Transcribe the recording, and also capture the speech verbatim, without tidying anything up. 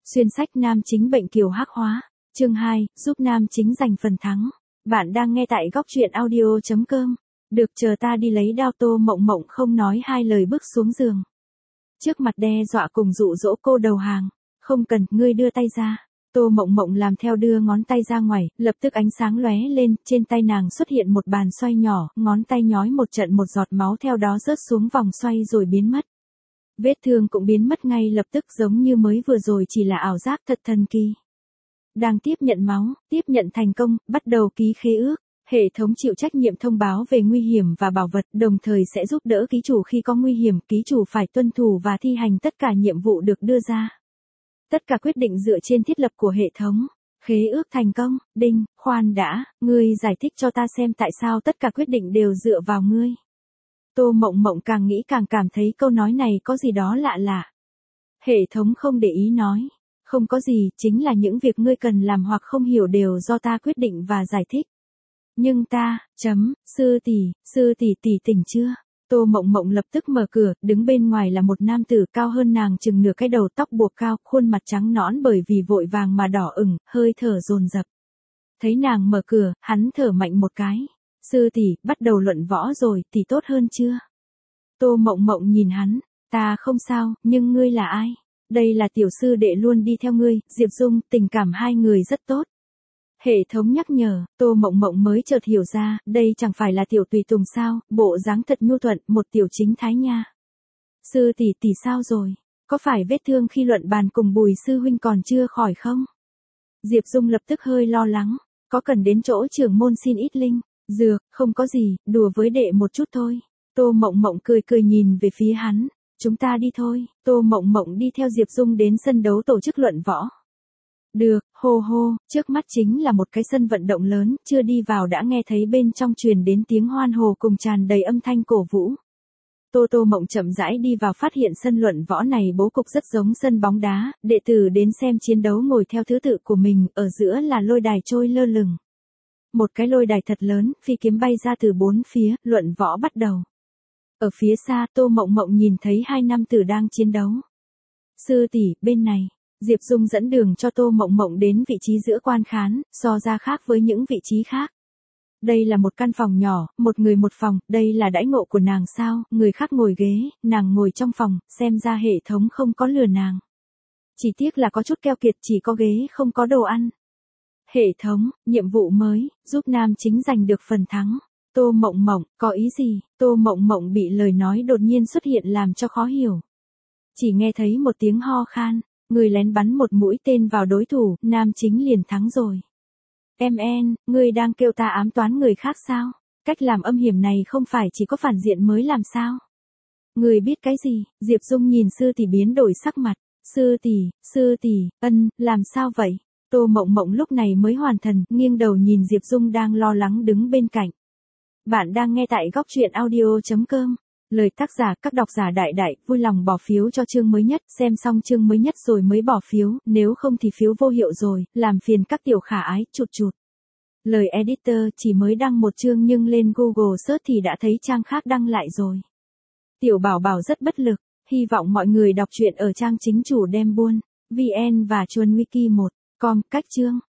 Xuyên sách nam chính bệnh kiều hắc hóa. Chương hai, giúp nam chính giành phần thắng. Bạn đang nghe tại góc truyện audio chấm com. Được, chờ ta đi lấy đao. Tô Mộng Mộng không nói hai lời bước xuống giường. Trước mặt đe dọa cùng dụ dỗ cô đầu hàng. Không cần, ngươi đưa tay ra. Tô Mộng Mộng làm theo, đưa ngón tay ra ngoài, lập tức ánh sáng lóe lên, trên tay nàng xuất hiện một bàn xoay nhỏ, ngón tay nhói một trận, một giọt máu theo đó rớt xuống vòng xoay rồi biến mất. Vết thương cũng biến mất ngay lập tức, giống như mới vừa rồi chỉ là ảo giác, thật thần kỳ. Đang tiếp nhận máu, tiếp nhận thành công, bắt đầu ký khế ước. Hệ thống chịu trách nhiệm thông báo về nguy hiểm và bảo vật, đồng thời sẽ giúp đỡ ký chủ khi có nguy hiểm, ký chủ phải tuân thủ và thi hành tất cả nhiệm vụ được đưa ra. Tất cả quyết định dựa trên thiết lập của hệ thống. Khế ước thành công. Đinh, khoan đã, ngươi giải thích cho ta xem tại sao tất cả quyết định đều dựa vào ngươi. Tô Mộng Mộng càng nghĩ càng cảm thấy câu nói này có gì đó lạ lạ. Hệ thống không để ý nói. Không có gì, chính là những việc ngươi cần làm hoặc không hiểu đều do ta quyết định và giải thích. Nhưng ta, chấm, sư tỷ, sư tỷ tỷ tỉnh chưa? Tô Mộng Mộng lập tức mở cửa, đứng bên ngoài là một nam tử cao hơn nàng chừng nửa cái đầu, tóc buộc cao, khuôn mặt trắng nõn bởi vì vội vàng mà đỏ ửng, hơi thở dồn dập. Thấy nàng mở cửa, hắn thở mạnh một cái. Sư tỷ, bắt đầu luận võ rồi, tỷ tốt hơn chưa? Tô Mộng Mộng nhìn hắn, ta không sao, nhưng ngươi là ai? Đây là tiểu sư đệ luôn đi theo ngươi, Diệp Dung, tình cảm hai người rất tốt. Hệ thống nhắc nhở, Tô Mộng Mộng mới chợt hiểu ra, đây chẳng phải là tiểu tùy tùng sao, bộ dáng thật nhu thuận, một tiểu chính thái nha. Sư tỷ tỷ sao rồi? Có phải vết thương khi luận bàn cùng Bùi sư huynh còn chưa khỏi không? Diệp Dung lập tức hơi lo lắng, có cần đến chỗ trưởng môn xin ít linh, dược, không có gì, đùa với đệ một chút thôi. Tô Mộng Mộng cười cười nhìn về phía hắn, chúng ta đi thôi. Tô Mộng Mộng đi theo Diệp Dung đến sân đấu tổ chức luận võ. Được, hô hô, trước mắt chính là một cái sân vận động lớn, chưa đi vào đã nghe thấy bên trong truyền đến tiếng hoan hô cùng tràn đầy âm thanh cổ vũ. Tô Tô Mộng chậm rãi đi vào, phát hiện sân luận võ này bố cục rất giống sân bóng đá, đệ tử đến xem chiến đấu ngồi theo thứ tự của mình, ở giữa là lôi đài trôi lơ lửng. Một cái lôi đài thật lớn, phi kiếm bay ra từ bốn phía, luận võ bắt đầu. Ở phía xa, Tô Mộng Mộng nhìn thấy hai nam tử đang chiến đấu. Sư tỷ, bên này. Diệp Dung dẫn đường cho Tô Mộng Mộng đến vị trí giữa quan khán, so ra khác với những vị trí khác. Đây là một căn phòng nhỏ, một người một phòng, đây là đãi ngộ của nàng sao, người khác ngồi ghế, nàng ngồi trong phòng, xem ra hệ thống không có lừa nàng. Chỉ tiếc là có chút keo kiệt, chỉ có ghế không có đồ ăn. Hệ thống, nhiệm vụ mới, giúp nam chính giành được phần thắng. Tô Mộng Mộng, có ý gì? Tô Mộng Mộng bị lời nói đột nhiên xuất hiện làm cho khó hiểu. Chỉ nghe thấy một tiếng ho khan. Người lén bắn một mũi tên vào đối thủ, nam chính liền thắng rồi. Em en, ngươi đang kêu ta ám toán người khác sao? Cách làm âm hiểm này không phải chỉ có phản diện mới làm sao? Ngươi biết cái gì? Diệp Dung nhìn sư tỷ biến đổi sắc mặt. Sư tỷ, sư tỷ, ân, làm sao vậy? Tô Mộng Mộng lúc này mới hoàn thần, nghiêng đầu nhìn Diệp Dung đang lo lắng đứng bên cạnh. Bạn đang nghe tại góc truyện audio chấm com. Lời tác giả, các độc giả đại đại, vui lòng bỏ phiếu cho chương mới nhất, xem xong chương mới nhất rồi mới bỏ phiếu, nếu không thì phiếu vô hiệu rồi, làm phiền các tiểu khả ái, chụt chụt. Lời editor, chỉ mới đăng một chương nhưng lên Google search thì đã thấy trang khác đăng lại rồi. Tiểu Bảo Bảo rất bất lực, hy vọng mọi người đọc truyện ở trang chính chủ đem buôn, vn và chuồn wiki một chấm com, cách chương.